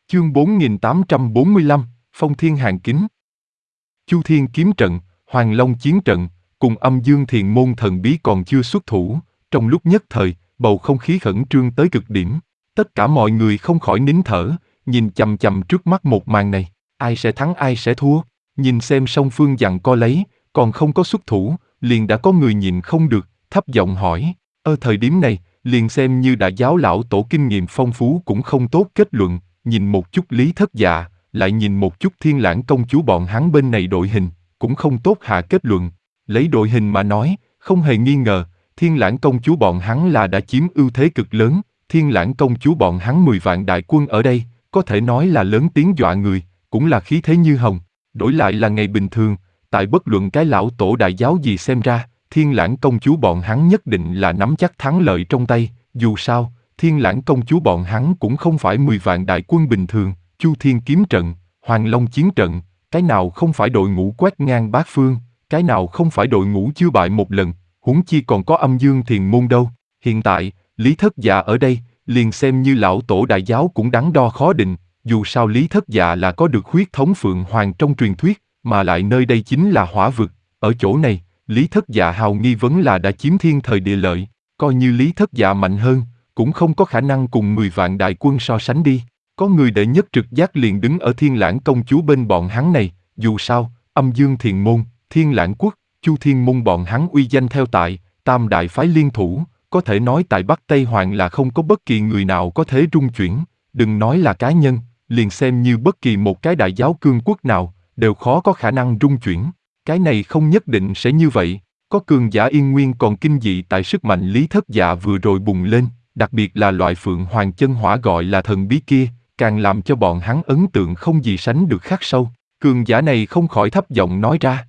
Chương 4845, Phong Thiên Hàng Kính. Chu Thiên kiếm trận, Hoàng Long chiến trận, cùng Âm Dương Thiền môn thần bí còn chưa xuất thủ, trong lúc nhất thời, bầu không khí khẩn trương tới cực điểm. Tất cả mọi người không khỏi nín thở, nhìn chằm chằm trước mắt một màn này, ai sẽ thắng ai sẽ thua, nhìn xem song phương giằng co lấy, còn không có xuất thủ, liền đã có người nhìn không được, thấp giọng hỏi, thời điểm này, liền xem như Đại giáo lão tổ kinh nghiệm phong phú cũng không tốt kết luận, nhìn một chút Lý Thất Dạ, lại nhìn một chút Thiên Lãng công chúa bọn hắn bên này đội hình, cũng không tốt hạ kết luận. Lấy đội hình mà nói, không hề nghi ngờ, Thiên Lãng công chúa bọn hắn là đã chiếm ưu thế cực lớn, Thiên Lãng công chúa bọn hắn 10 vạn đại quân ở đây, có thể nói là lớn tiếng dọa người, cũng là khí thế như hồng. Đổi lại là ngày bình thường, tại bất luận cái lão tổ đại giáo gì xem ra, Thiên Lãng công chúa bọn hắn nhất định là nắm chắc thắng lợi trong tay, dù sao, Thiên Lãng công chúa bọn hắn cũng không phải 10 vạn đại quân bình thường, Chu Thiên kiếm trận, Hoàng Long chiến trận, cái nào không phải đội ngũ quét ngang bát phương, cái nào không phải đội ngũ chưa bại một lần, huống chi còn có Âm Dương Thiền môn đâu. Hiện tại, Lý Thất Dạ ở đây, liền xem như lão tổ đại giáo cũng đắn đo khó định, dù sao Lý Thất Dạ là có được huyết thống Phượng Hoàng trong truyền thuyết, mà lại nơi đây chính là hỏa vực, ở chỗ này, Lý Thất Dạ hào nghi vấn là đã chiếm thiên thời địa lợi, coi như Lý Thất Dạ mạnh hơn, cũng không có khả năng cùng 10 vạn đại quân so sánh đi. Có người đệ nhất trực giác liền đứng ở Thiên Lãng công chúa bên bọn hắn này, dù sao, Âm Dương Thiền môn, Thiên Lãng quốc, Chu Thiên môn bọn hắn uy danh theo tại, tam đại phái liên thủ, có thể nói tại Bắc Tây Hoàng là không có bất kỳ người nào có thể rung chuyển, đừng nói là cá nhân, liền xem như bất kỳ một cái đại giáo cương quốc nào, đều khó có khả năng rung chuyển. Cái này không nhất định sẽ như vậy, có cường giả Yên Nguyên còn kinh dị tại sức mạnh Lý Thất Dạ vừa rồi bùng lên, đặc biệt là loại Phượng Hoàng chân hỏa gọi là thần bí kia, càng làm cho bọn hắn ấn tượng không gì sánh được khắc sâu. Cường giả này không khỏi thấp giọng nói ra.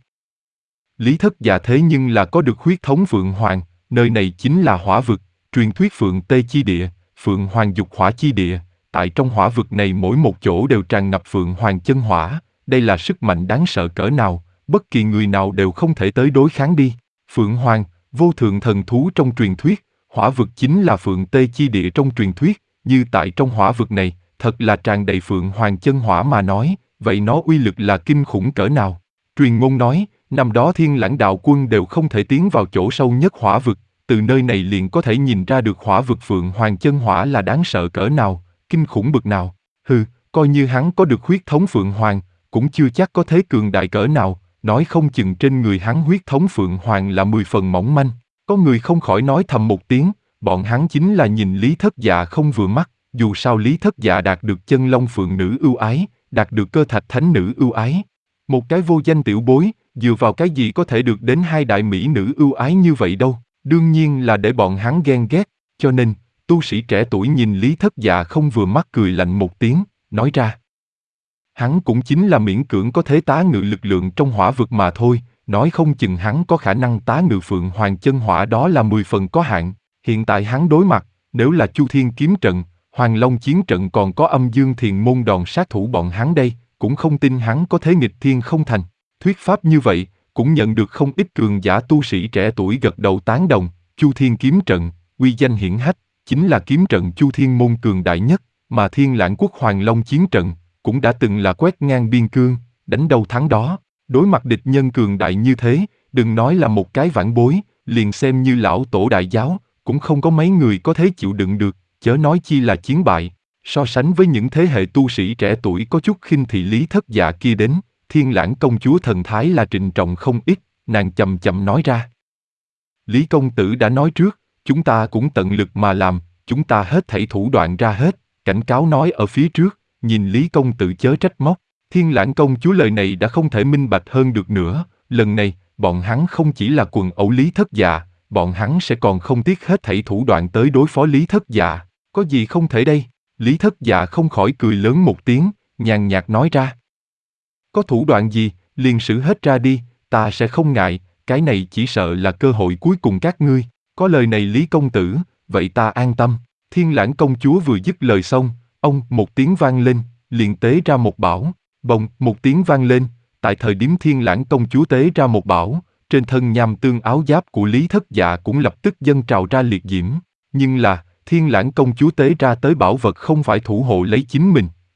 Lý Thất Dạ thế nhưng là có được huyết thống Phượng Hoàng, nơi này chính là hỏa vực, truyền thuyết Phượng Tê chi địa, Phượng Hoàng dục hỏa chi địa, tại trong hỏa vực này mỗi một chỗ đều tràn ngập Phượng Hoàng chân hỏa, đây là sức mạnh đáng sợ cỡ nào, bất kỳ người nào đều không thể tới đối kháng đi. Phượng Hoàng, vô thượng thần thú trong truyền thuyết, hỏa vực chính là Phượng Tê chi địa trong truyền thuyết, như tại trong hỏa vực này, thật là tràn đầy Phượng Hoàng chân hỏa mà nói, vậy nó uy lực là kinh khủng cỡ nào. Truyền ngôn nói, năm đó Thiên Lãng đạo quân đều không thể tiến vào chỗ sâu nhất hỏa vực, từ nơi này liền có thể nhìn ra được hỏa vực Phượng Hoàng chân hỏa là đáng sợ cỡ nào, kinh khủng bực nào. Coi như hắn có được huyết thống Phượng Hoàng, cũng chưa chắc có thế cường đại cỡ nào, nói không chừng trên người hắn huyết thống Phượng Hoàng là 10 phần mỏng manh. Có người không khỏi nói thầm một tiếng, bọn hắn chính là nhìn Lý Thất Dạ không vừa mắt, dù sao Lý Thất Dạ đạt được chân long phượng nữ ưu ái, đạt được cơ thạch thánh nữ ưu ái. Một cái vô danh tiểu bối, dựa vào cái gì có thể được đến hai đại mỹ nữ ưu ái như vậy đâu, đương nhiên là để bọn hắn ghen ghét, cho nên, tu sĩ trẻ tuổi nhìn Lý Thất Dạ không vừa mắt cười lạnh một tiếng, nói ra. Hắn cũng chính là miễn cưỡng có thể tá ngự lực lượng trong hỏa vực mà thôi, nói không chừng hắn có khả năng tá ngự Phượng Hoàng chân hỏa đó là 10 phần có hạn, hiện tại hắn đối mặt, nếu là Chu Thiên kiếm trận, Hoàng Long chiến trận còn có Âm Dương Thiền môn đòn sát thủ bọn hắn đây, cũng không tin hắn có thế nghịch thiên không thành. Thuyết pháp như vậy, cũng nhận được không ít cường giả tu sĩ trẻ tuổi gật đầu tán đồng, Chu Thiên kiếm trận, uy danh hiển hách, chính là kiếm trận Chu Thiên môn cường đại nhất, mà Thiên Lãng quốc Hoàng Long chiến trận, cũng đã từng là quét ngang biên cương, đánh đâu thắng đó. Đối mặt địch nhân cường đại như thế, đừng nói là một cái vãn bối, liền xem như lão tổ đại giáo, cũng không có mấy người có thể chịu đựng được, chớ nói chi là chiến bại. So sánh với những thế hệ tu sĩ trẻ tuổi có chút khinh thị Lý Thất Dạ kia đến, Thiên Lãng công chúa thần thái là trịnh trọng không ít, nàng chậm chậm nói ra. Lý công tử đã nói trước, chúng ta cũng tận lực mà làm, chúng ta hết thảy thủ đoạn ra hết, cảnh cáo nói ở phía trước, nhìn Lý công tử chớ trách móc. Thiên Lãng công chúa lời này đã không thể minh bạch hơn được nữa, lần này, bọn hắn không chỉ là quần ẩu Lý Thất Dạ, bọn hắn sẽ còn không tiếc hết thảy thủ đoạn tới đối phó Lý Thất Dạ, có gì không thể đây? Lý Thất Dạ không khỏi cười lớn một tiếng, nhàn nhạt nói ra. Có thủ đoạn gì, liền sử hết ra đi, ta sẽ không ngại, cái này chỉ sợ là cơ hội cuối cùng các ngươi, có lời này Lý công tử, vậy ta an tâm. Thiên Lãng công chúa vừa dứt lời xong, ông một tiếng vang lên, liền tế ra một bảo, bồng một tiếng vang lên, tại thời điểm Thiên Lãng công chúa tế ra một bảo, trên thân nham tương áo giáp của Lý Thất Dạ cũng lập tức dâng trào ra liệt diễm, nhưng là, Thiên Lãng công chúa tế ra tới bảo vật không phải thủ hộ lấy chính mình,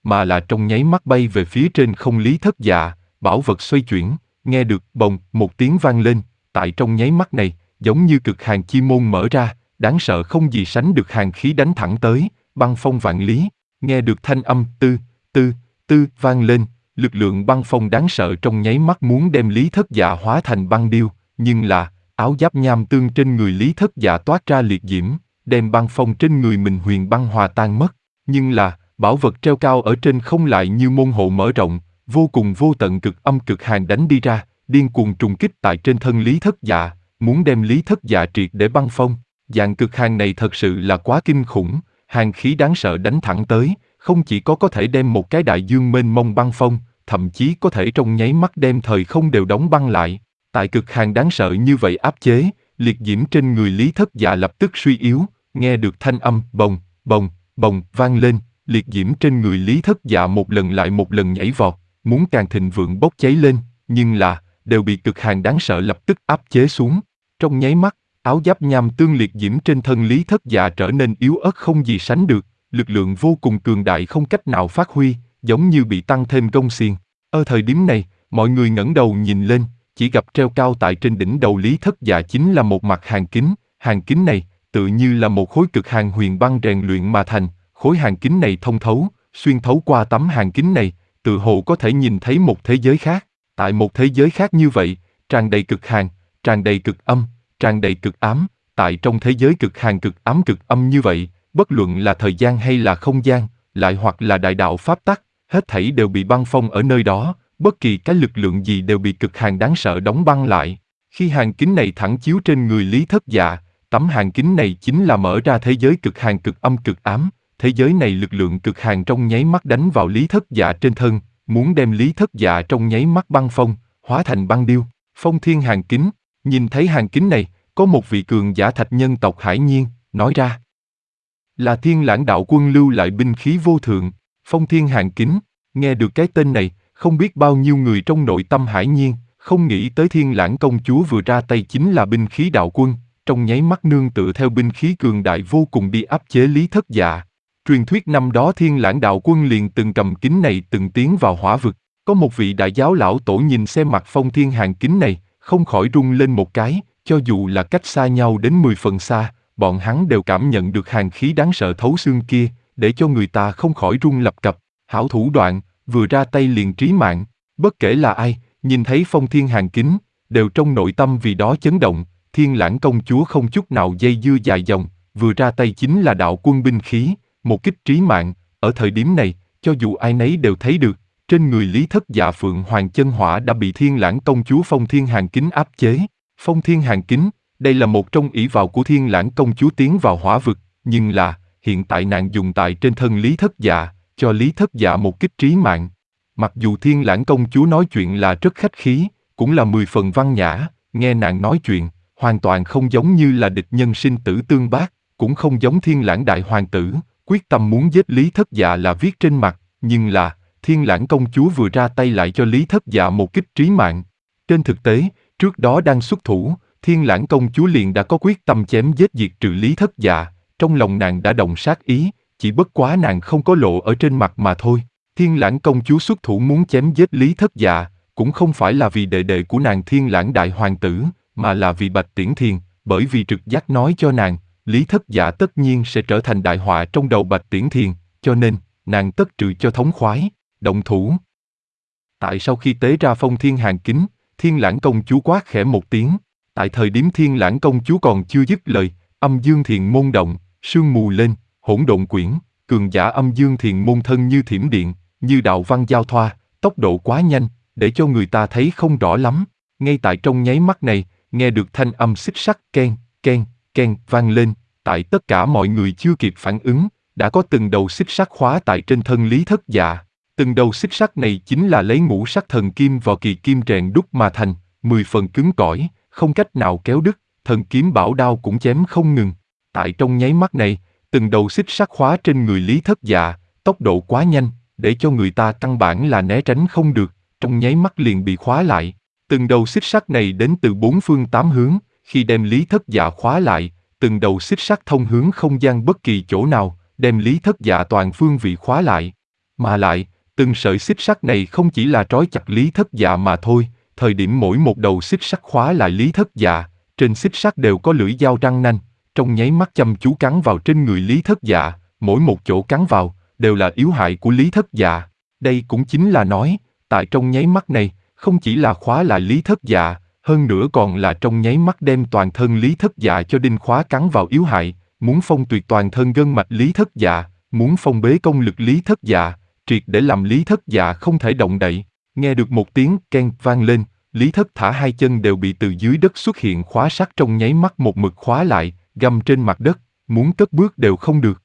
mà là trong nháy mắt bay về phía trên không. Lý Thất Dạ, bảo vật xoay chuyển, nghe được bồng một tiếng vang lên, tại trong nháy mắt này, giống như cực hàn chi môn mở ra, đáng sợ không gì sánh được hàn khí đánh thẳng tới, băng phong vạn lý. Nghe được thanh âm tư, tư, tư vang lên, lực lượng băng phong đáng sợ trong nháy mắt muốn đem Lý Thất Dạ hóa thành băng điêu, nhưng là, áo giáp nham tương trên người Lý Thất Dạ toát ra liệt diễm, đem băng phong trên người mình huyền băng hòa tan mất. Nhưng là, bảo vật treo cao ở trên không lại như môn hộ mở rộng, vô cùng vô tận cực âm cực hàn đánh đi ra, điên cuồng trùng kích tại trên thân Lý Thất Dạ, muốn đem Lý Thất Dạ triệt để băng phong. Dạng cực hàn này thật sự là quá kinh khủng, hàn khí đáng sợ đánh thẳng tới, không chỉ có thể đem một cái đại dương mênh mông băng phong, thậm chí có thể trong nháy mắt đem thời không đều đóng băng lại. Tại cực hàn đáng sợ như vậy áp chế, liệt diễm trên người Lý Thất Dạ lập tức suy yếu, nghe được thanh âm bồng, bồng, bồng vang lên, liệt diễm trên người Lý Thất Dạ một lần lại một lần nhảy vọt, muốn càng thịnh vượng bốc cháy lên, nhưng là, đều bị cực hàn đáng sợ lập tức áp chế xuống. Trong nháy mắt, áo giáp nham tương liệt diễm trên thân Lý Thất Dạ trở nên yếu ớt không gì sánh được, lực lượng vô cùng cường đại không cách nào phát huy, giống như bị tăng thêm gông xiềng. Ở thời điểm này, mọi người ngẩng đầu nhìn lên, chỉ gặp treo cao tại trên đỉnh đầu Lý Thất Dạ chính là một mặt hàn kính này, tự như là một khối cực hàn huyền băng rèn luyện mà thành, khối hàn kính này thông thấu, xuyên thấu qua tấm hàn kính này, tự hồ có thể nhìn thấy một thế giới khác. Tại một thế giới khác như vậy, tràn đầy cực hàn, tràn đầy cực âm, tràn đầy cực ám, tại trong thế giới cực hàn cực ám cực âm như vậy, bất luận là thời gian hay là không gian, lại hoặc là đại đạo pháp tắc, hết thảy đều bị băng phong ở nơi đó, bất kỳ cái lực lượng gì đều bị cực hàn đáng sợ đóng băng lại. Khi hàn kính này thẳng chiếu trên người Lý Thất Dạ, tấm hàn kính này chính là mở ra thế giới cực hàn cực âm cực ám, thế giới này lực lượng cực hàn trong nháy mắt đánh vào Lý Thất Dạ trên thân, muốn đem Lý Thất Dạ trong nháy mắt băng phong, hóa thành băng điêu. Phong thiên hàn kính, nhìn thấy hàn kính này, có một vị cường giả thạch nhân tộc Hải Nhiên, nói ra. Là Thiên Lãng đạo quân lưu lại binh khí vô thượng, phong thiên hàn kính, nghe được cái tên này, không biết bao nhiêu người trong nội tâm Hải Nhiên, không nghĩ tới Thiên Lãng công chúa vừa ra tay chính là binh khí đạo quân, trong nháy mắt nương tựa theo binh khí cường đại vô cùng đi áp chế Lý Thất Dạ. Truyền thuyết năm đó Thiên Lãng đạo quân liền từng cầm kính này từng tiến vào hỏa vực, có một vị đại giáo lão tổ nhìn xem mặt phong thiên hàn kính này, không khỏi rung lên một cái, cho dù là cách xa nhau đến 10 phần xa, bọn hắn đều cảm nhận được hàn khí đáng sợ thấu xương kia, để cho người ta không khỏi run lập cập. Hảo thủ đoạn, vừa ra tay liền trí mạng, bất kể là ai, nhìn thấy phong thiên hàn kính, đều trong nội tâm vì đó chấn động. Thiên Lãng công chúa không chút nào dây dưa dài dòng, vừa ra tay chính là đạo quân binh khí, một kích trí mạng. Ở thời điểm này, cho dù ai nấy đều thấy được, trên người Lý Thất Dạ Phượng Hoàng chân hỏa đã bị Thiên Lãng công chúa phong thiên hàn kính áp chế. Phong thiên hàn kính, đây là một trong ỷ vào của Thiên Lãng công chúa tiến vào hỏa vực, nhưng là, hiện tại nàng dùng tại trên thân Lý Thất Dạ, cho Lý Thất Dạ một kích trí mạng. Mặc dù Thiên Lãng công chúa nói chuyện là rất khách khí, cũng là 10 phần văn nhã, nghe nàng nói chuyện, hoàn toàn không giống như là địch nhân sinh tử tương bác, cũng không giống Thiên Lãng đại hoàng tử, quyết tâm muốn giết Lý Thất Dạ là viết trên mặt, nhưng là, Thiên Lãng công chúa vừa ra tay lại cho Lý Thất Dạ một kích trí mạng. Trên thực tế, trước đó đang xuất thủ, Thiên Lãng công chúa liền đã có quyết tâm chém giết diệt trừ Lý Thất Dạ, trong lòng nàng đã động sát ý, chỉ bất quá nàng không có lộ ở trên mặt mà thôi. Thiên Lãng công chúa xuất thủ muốn chém giết Lý Thất Dạ, cũng không phải là vì đệ đệ của nàng Thiên Lãng đại hoàng tử, mà là vì Bạch Tiễn Thiền, bởi vì trực giác nói cho nàng, Lý Thất Dạ tất nhiên sẽ trở thành đại họa trong đầu Bạch Tiễn Thiền, cho nên, nàng tất trừ cho thống khoái, động thủ. Tại sau khi tế ra phong thiên hàn kính, Thiên Lãng công chúa quát khẽ một tiếng, tại thời điểm Thiên Lãng công chúa còn chưa dứt lời, âm dương thiền môn động, sương mù lên, hỗn độn quyển, cường giả âm dương thiền môn thân như thiểm điện, như đạo văn giao thoa, tốc độ quá nhanh, để cho người ta thấy không rõ lắm. Ngay tại trong nháy mắt này, nghe được thanh âm xích sắt ken, ken, ken vang lên, tại tất cả mọi người chưa kịp phản ứng, đã có từng đầu xích sắt khóa tại trên thân Lý Thất Dạ. Từng đầu xích sắt này chính là lấy ngũ sắc thần kim vò kỳ kim rèn đúc mà thành, 10 phần cứng cỏi, không cách nào kéo đứt, thần kiếm bảo đao cũng chém không ngừng. Tại trong nháy mắt này, từng đầu xích sắt khóa trên người Lý Thất Dạ, tốc độ quá nhanh, để cho người ta căn bản là né tránh không được, trong nháy mắt liền bị khóa lại. Từng đầu xích sắt này đến từ 4 phương 8 hướng, khi đem Lý Thất Dạ khóa lại, từng đầu xích sắt thông hướng không gian bất kỳ chỗ nào, đem Lý Thất Dạ toàn phương vị khóa lại. Mà lại, từng sợi xích sắt này không chỉ là trói chặt Lý Thất Dạ mà thôi, thời điểm mỗi một đầu xích sắt khóa lại Lý Thất Dạ, trên xích sắt đều có lưỡi dao răng nanh, trong nháy mắt chăm chú cắn vào trên người Lý Thất Dạ, mỗi một chỗ cắn vào, đều là yếu hại của Lý Thất Dạ. Đây cũng chính là nói, tại trong nháy mắt này, không chỉ là khóa lại Lý Thất Dạ, hơn nữa còn là trong nháy mắt đem toàn thân Lý Thất Dạ cho đinh khóa cắn vào yếu hại, muốn phong tuyệt toàn thân gân mạch Lý Thất Dạ, muốn phong bế công lực Lý Thất Dạ, triệt để làm Lý Thất Dạ không thể động đậy. Nghe được một tiếng keng vang lên, Lý Thất Thả hai chân đều bị từ dưới đất xuất hiện khóa sắt trong nháy mắt một mực khóa lại, găm trên mặt đất, muốn cất bước đều không được.